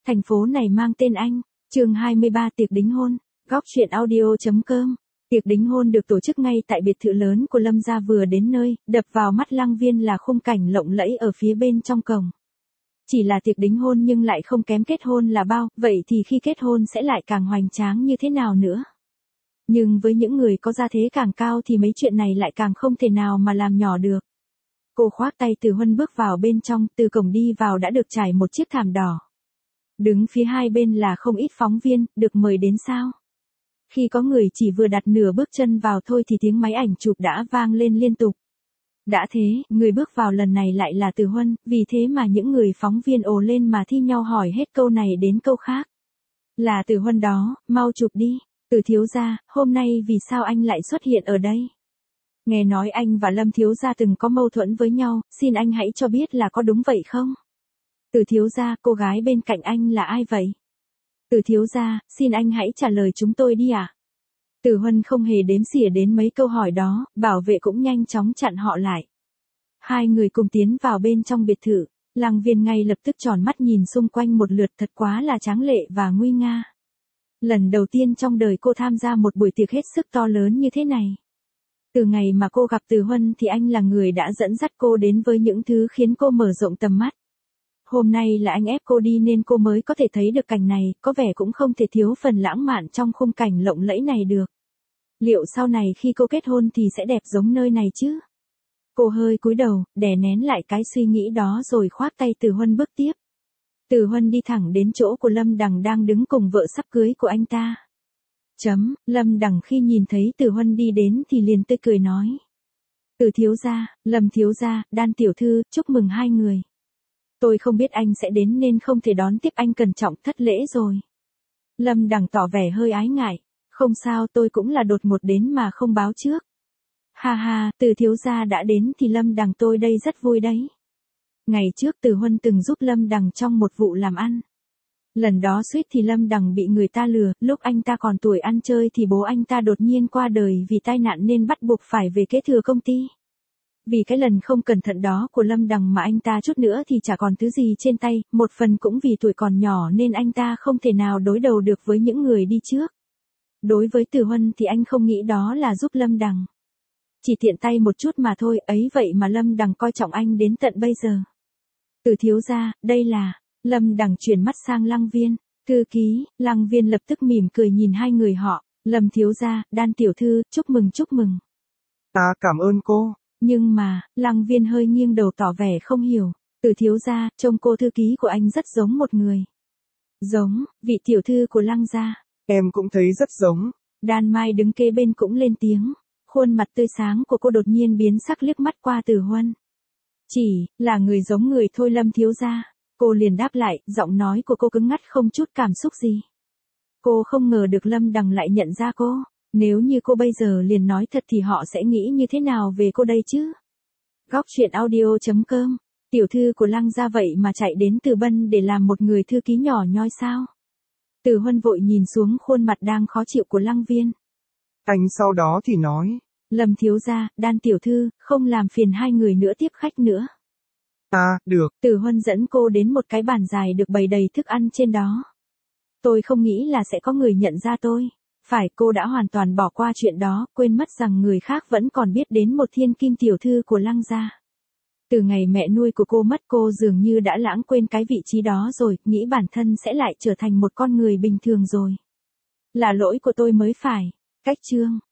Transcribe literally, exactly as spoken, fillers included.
Thành phố này mang tên anh. Chương hai mươi ba tiệc đính hôn. Góc truyện audio chấm com. Tiệc đính hôn được tổ chức ngay tại biệt thự lớn của Lâm gia. Vừa đến nơi, đập vào mắt Lăng Viên là khung cảnh lộng lẫy ở phía bên trong cổng. Chỉ là tiệc đính hôn nhưng lại không kém kết hôn là bao, vậy thì khi kết hôn sẽ lại càng hoành tráng như thế nào nữa. Nhưng với những người có gia thế càng cao thì mấy chuyện này lại càng không thể nào mà làm nhỏ được. Cô khoác tay Từ Huân bước vào bên trong, từ cổng đi vào đã được trải một chiếc thảm đỏ. Đứng phía hai bên là không ít phóng viên, được mời đến sao? Khi có người chỉ vừa đặt nửa bước chân vào thôi thì tiếng máy ảnh chụp đã vang lên liên tục. Đã thế, người bước vào lần này lại là Từ Huân, vì thế mà những người phóng viên ồ lên mà thi nhau hỏi hết câu này đến câu khác. Là Từ Huân đó, mau chụp đi. Từ thiếu gia, hôm nay vì sao anh lại xuất hiện ở đây? Nghe nói anh và Lâm thiếu gia từng có mâu thuẫn với nhau, xin anh hãy cho biết là có đúng vậy không? Từ thiếu gia, cô gái bên cạnh anh là ai vậy? Từ thiếu gia, xin anh hãy trả lời chúng tôi đi ạ. À? Từ Huân không hề đếm xỉa đến mấy câu hỏi đó, bảo vệ cũng nhanh chóng chặn họ lại. Hai người cùng tiến vào bên trong biệt thự, Lăng Viên ngay lập tức tròn mắt nhìn xung quanh một lượt, thật quá là tráng lệ và nguy nga. Lần đầu tiên trong đời cô tham gia một buổi tiệc hết sức to lớn như thế này. Từ ngày mà cô gặp Từ Huân thì anh là người đã dẫn dắt cô đến với những thứ khiến cô mở rộng tầm mắt. Hôm nay là anh ép cô đi nên cô mới có thể thấy được cảnh này, có vẻ cũng không thể thiếu phần lãng mạn trong khung cảnh lộng lẫy này được. Liệu sau này khi cô kết hôn thì sẽ đẹp giống nơi này chứ? Cô hơi cúi đầu, đè nén lại cái suy nghĩ đó rồi khoác tay Từ Huân bước tiếp. Từ Huân đi thẳng đến chỗ của Lâm Đằng đang đứng cùng vợ sắp cưới của anh ta. Chấm, Lâm Đằng khi nhìn thấy Từ Huân đi đến thì liền tươi cười nói. Từ thiếu gia, Lâm thiếu gia, Đan tiểu thư, chúc mừng hai người. Tôi không biết anh sẽ đến nên không thể đón tiếp anh, cẩn trọng thất lễ rồi. Lâm Đằng tỏ vẻ hơi ái ngại. Không sao, tôi cũng là đột ngột đến mà không báo trước. Ha ha, Từ thiếu gia đã đến thì Lâm Đằng tôi đây rất vui đấy. Ngày trước Từ Huân từng giúp Lâm Đằng trong một vụ làm ăn. Lần đó suýt thì Lâm Đằng bị người ta lừa, lúc anh ta còn tuổi ăn chơi thì bố anh ta đột nhiên qua đời vì tai nạn nên bắt buộc phải về kế thừa công ty. Vì cái lần không cẩn thận đó của Lâm Đằng mà anh ta chút nữa thì chả còn thứ gì trên tay, một phần cũng vì tuổi còn nhỏ nên anh ta không thể nào đối đầu được với những người đi trước. Đối với Từ Huân thì anh không nghĩ đó là giúp Lâm Đằng. Chỉ tiện tay một chút mà thôi, ấy vậy mà Lâm Đằng coi trọng anh đến tận bây giờ. Từ thiếu gia, đây là... Lâm Đằng chuyển mắt sang Lăng Viên. Thư ký. Lăng Viên lập tức mỉm cười nhìn hai người họ. Lâm thiếu gia, Đan tiểu thư, chúc mừng chúc mừng. Ta cảm ơn cô. Nhưng mà, Lăng Viên hơi nghiêng đầu tỏ vẻ không hiểu. Từ thiếu gia, trông cô thư ký của anh rất giống một người. Giống, vị tiểu thư của Lăng gia. Em cũng thấy rất giống. Đan Mai đứng kế bên cũng lên tiếng. Khuôn mặt tươi sáng của cô đột nhiên biến sắc, liếc mắt qua Từ Huân. Chỉ là người giống người thôi Lâm thiếu gia. Cô liền đáp lại, giọng nói của cô cứng ngắt không chút cảm xúc gì. Cô không ngờ được Lâm Đằng lại nhận ra cô. Nếu như cô bây giờ liền nói thật thì họ sẽ nghĩ như thế nào về cô đây chứ? Góc truyện audio chấm com. Tiểu thư của Lăng gia vậy mà chạy đến Từ Bân để làm một người thư ký nhỏ nhoi sao? Từ Huân vội nhìn xuống khuôn mặt đang khó chịu của Lăng Viên. Anh sau đó thì nói. Lâm thiếu gia, Đan tiểu thư, không làm phiền hai người nữa tiếp khách nữa. À, được. Từ Huân dẫn cô đến một cái bàn dài được bày đầy thức ăn trên đó. Tôi không nghĩ là sẽ có người nhận ra tôi. Phải, cô đã hoàn toàn bỏ qua chuyện đó, quên mất rằng người khác vẫn còn biết đến một thiên kim tiểu thư của Lăng gia. Từ ngày mẹ nuôi của cô mất, cô dường như đã lãng quên cái vị trí đó rồi, nghĩ bản thân sẽ lại trở thành một con người bình thường rồi. Là lỗi của tôi mới phải. Cách chương.